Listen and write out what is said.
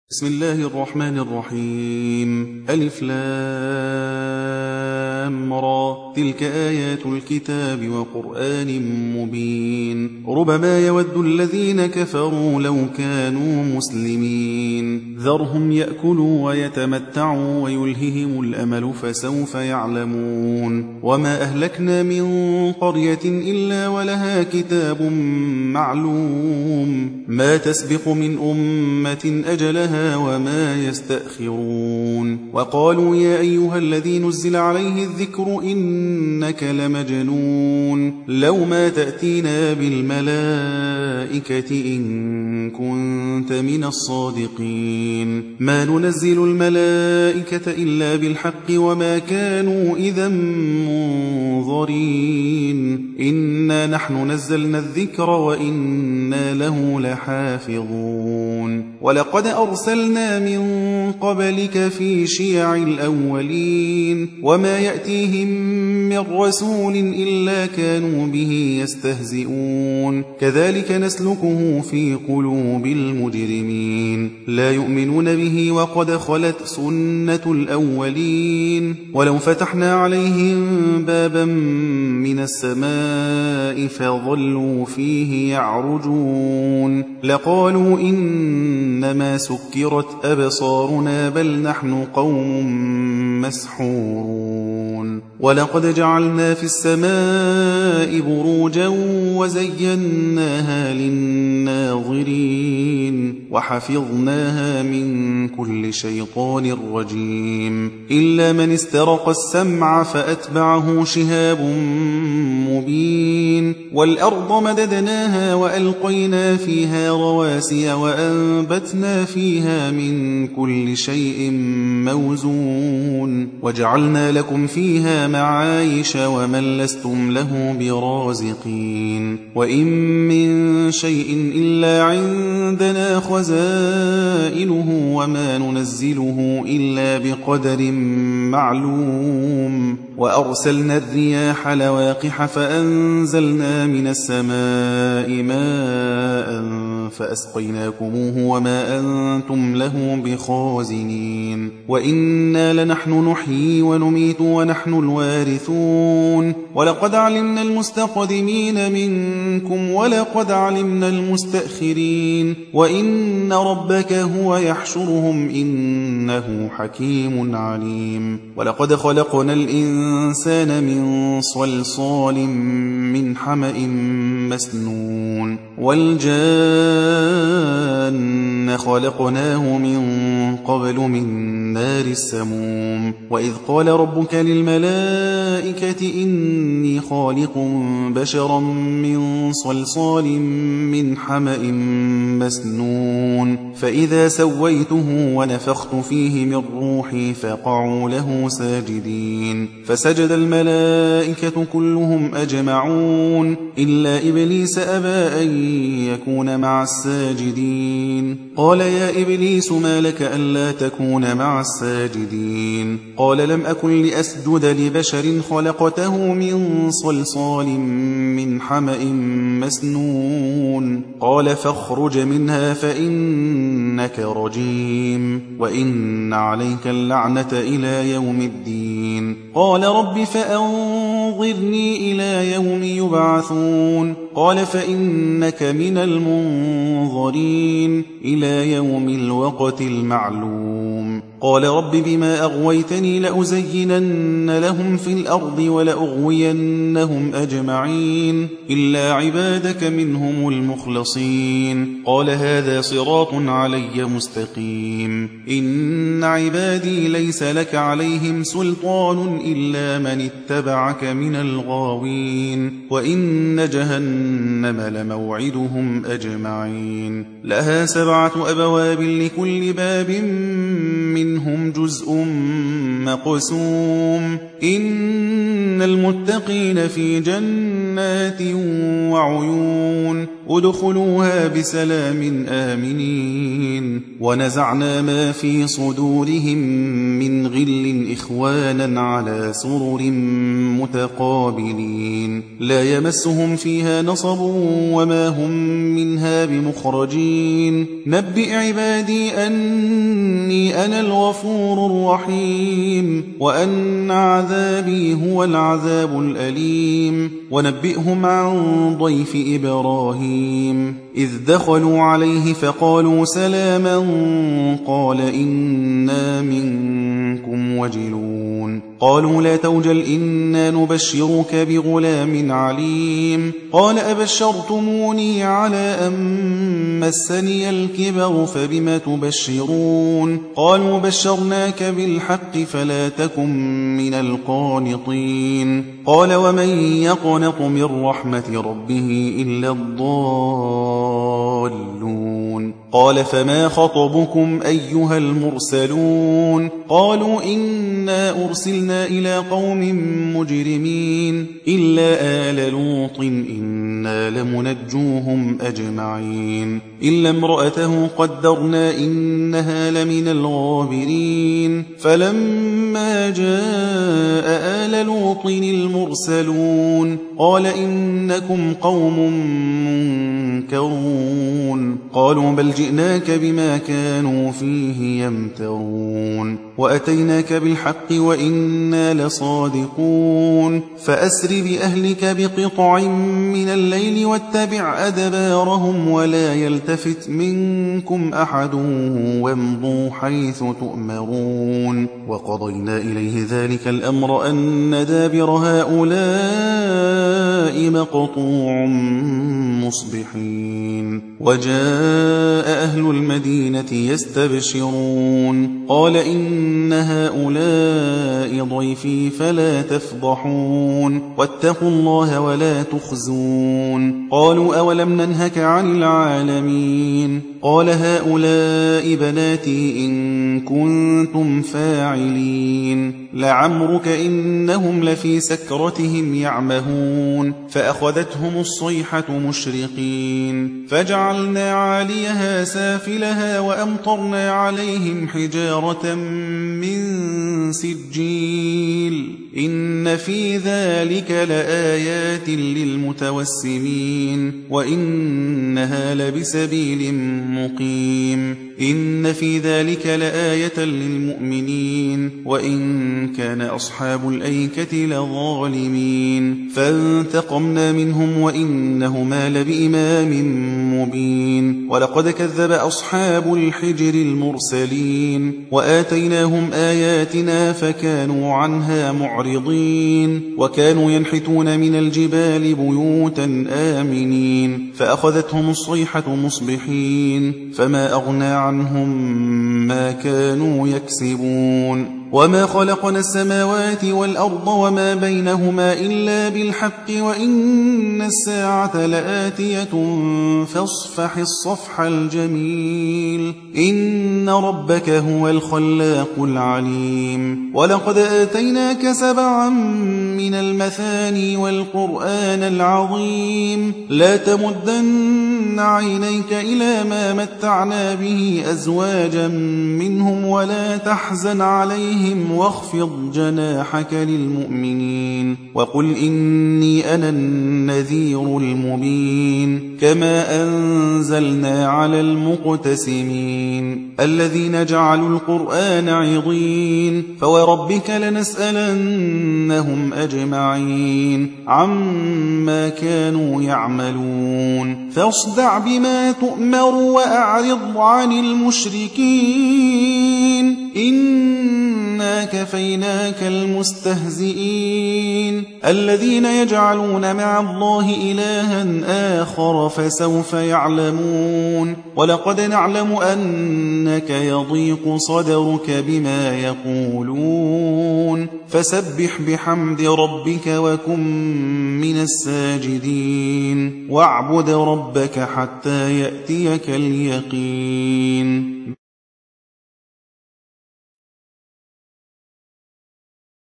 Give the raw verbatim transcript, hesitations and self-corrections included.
بسم الله الرحمن الرحيم. ألف لام را، تلك آيات الكتاب وقرآن مبين. ربما يود الذين كفروا لو كانوا مسلمين. ذرهم يأكلوا ويتمتعوا ويلههم الأمل فسوف يعلمون. وما أهلكنا من قرية إلا ولها كتاب معلوم، ما تسبق من أمة أجلها وما يستأخرون. وقالوا يا أيها الذي نزل عليه الذكر إنك لمجنون، لو ما تأتينا بالملائكة إن كنت من الصادقين. ما ننزل الملائكة إلا بالحق وما كانوا إذا منظرين. إنا نحن نزلنا الذكر وإنا له لحافظون. ولقد أرسلنا من قبلك في شيع الأولين، وما يأتيهم من رسول إلا كانوا به يستهزئون. كذلك نسلكه في قلوب المجرمين، لا يؤمنون به وقد خلت سنة الأولين. ولو فتحنا عليهم بابا من السماء فظلوا فيه يعرجون لقالوا إنما سكرت أبصارنا بل نحن قوم مسحورون. ولقد جعلنا في السماء بروجا وزيناها للناظرين وحفظناها من كل شيطان رجيم، إلا من استرق السمع فأتبعه شهاب مبين. والأرض مددناها وألقينا فيها رواسي وأنبتنا فيها من كل شيء موزون، وجعلنا لكم فيها معايش ومن لستم له برازقين. وإن من شيء إلا عندنا خزائنه وما ننزله إلا بقدر معلوم. وأرسلنا الرياح لواقح فأنزلنا من السماء ماء فأسقيناكموه وما أنتم له بخازنين. وإنا لنحن نحيي ونميت ونحن الوارثون. ولقد علمنا المستقدمين منكم ولقد علمنا المستأخرين. وإن ربك هو يحشرهم إنه حكيم عليم. ولقد خلقنا الإنسان من صلصال من حمأ مسنون. والجان خلقناه من قبل من نار السموم. وإذ قال ربك للملائكة إني خالق بشرا من صلصال من حمأ مسنون، فإذا سويته ونفخت فيه من روحي فقعوا له ساجدين. فسجد الملائكة كلهم أجمعون إلا إبليس أبى أن يكون مع الساجدين. قال يا إبليس ما لك ألا تكون مع الساجدين؟ قال لم أكن لأسجد لبشر خلقته من صلصال من حمأ مسنون. قال فاخرج منها فإنك رجيم وإن عليك اللعنة إلى يوم الدين. قال رب فأنظرني إلى يوم يبعثون. قال فإنك من المنظرين إلى يوم الوقت المعلوم. قال رب بما أغويتني لأزينن لهم في الأرض ولأغوينهم أجمعين إلا عبادك منهم المخلصين. قال هذا صراط علي مستقيم. إن عبادي ليس لك عليهم سلطان إلا من اتبعك من الغاوين. وإن جهنم لموعدهم أجمعين. لها سبعة أبواب لكل باب منهم جزء مقسوم. إن المتقين في جنات وعيون ادخلوها بسلام آمنين ونزعنا ما في صدورهم من غل إخوانا على سرر متقابلين لا يمسهم فيها نصب وما هم منها بمخرجين نبئ عبادي أني أنا الغفور الرحيم وأن عذابي هو العذاب الأليم ونبئهم عن ضيف إبراهيم إذ دخلوا عليه فقالوا سلاما قال إنا منكم وجلون قالوا لا توجل إنا نبشرك بغلام عليم قال أبشرتموني على أن مسني الكبر فبم تبشرون قالوا بشرناك بالحق فلا تكن من القانطين قال ومن يقنط من رحمة ربه إلا الضالون قال فما خطبكم أيها المرسلون قالوا إنا أرسلنا إلى قوم مجرمين إلا آل لوط إنا لمنجوهم أجمعين إلا امرأته قدرنا إنها لمن الغابرين فلما جاء آل لوط المرسلون قال إنكم قوم منكرون قالوا بل جئناك بما كانوا فيه يمترون وأتيناك بالحق وإنا لصادقون فأسر بأهلك بقطع من الليل واتبع أدبارهم ولا يلتفت منكم أحد وامضوا حيث تؤمرون وقضينا إليه ذلك الأمر أن دابر هؤلاء مقطوع مصبحين وجاء أهل المدينة يستبشرون قال إن هؤلاء ضيفي فلا تفضحون واتقوا الله ولا تخزون قالوا أولم ننهك عن العالمين قال هؤلاء بناتي إن كنتم فاعلين لعمرك إنهم لفي سكرتهم يعمهون فأخذتهم الصيحة مشرقين فجعلنا عاليها سافلها وأمطرنا عليهم حجارة من سجيل إن في ذلك لآيات للمتوسمين وإنها لبسبيل مقيم إن في ذلك لآية للمؤمنين وإن كان أصحاب الأيكة لظالمين فانتقمنا منهم وإنهما لبإمام مبين ولقد كذب أصحاب الحجر المرسلين وآتيناهم آياتنا فكانوا عنها معرضين وكانوا ينحتون من الجبال بيوتا آمنين فأخذتهم الصيحة مصبحين فما أغنى عنهم ما كانوا يكسبون وما خلقنا السماوات والأرض وما بينهما إلا بالحق وإن الساعة لآتية فاصفح الصفح الجميل إن ربك هو الخلاق العليم ولقد آتيناك سبعا من المثاني والقرآن العظيم لا تمدن عينيك إلى ما متعنا به أزواجا منهم ولا تحزن عليهم واخفض جناحك للمؤمنين وقل إني أنا النذير المبين كما أنزلنا على المقتسمين الذين جعلوا القرآن عضين فوربك لنسألنهم أجمعين عما كانوا يعملون فاصدع بما تؤمر وأعرض عن المشركين إنا كفيناك المستهزئين الذين يجعلون مع الله إلها آخر فسوف يعلمون ولقد نعلم أنك يضيق صدرك بما يقولون فسبح بحمد ربك وكن من الساجدين واعبد ربك حتى يأتيك اليقين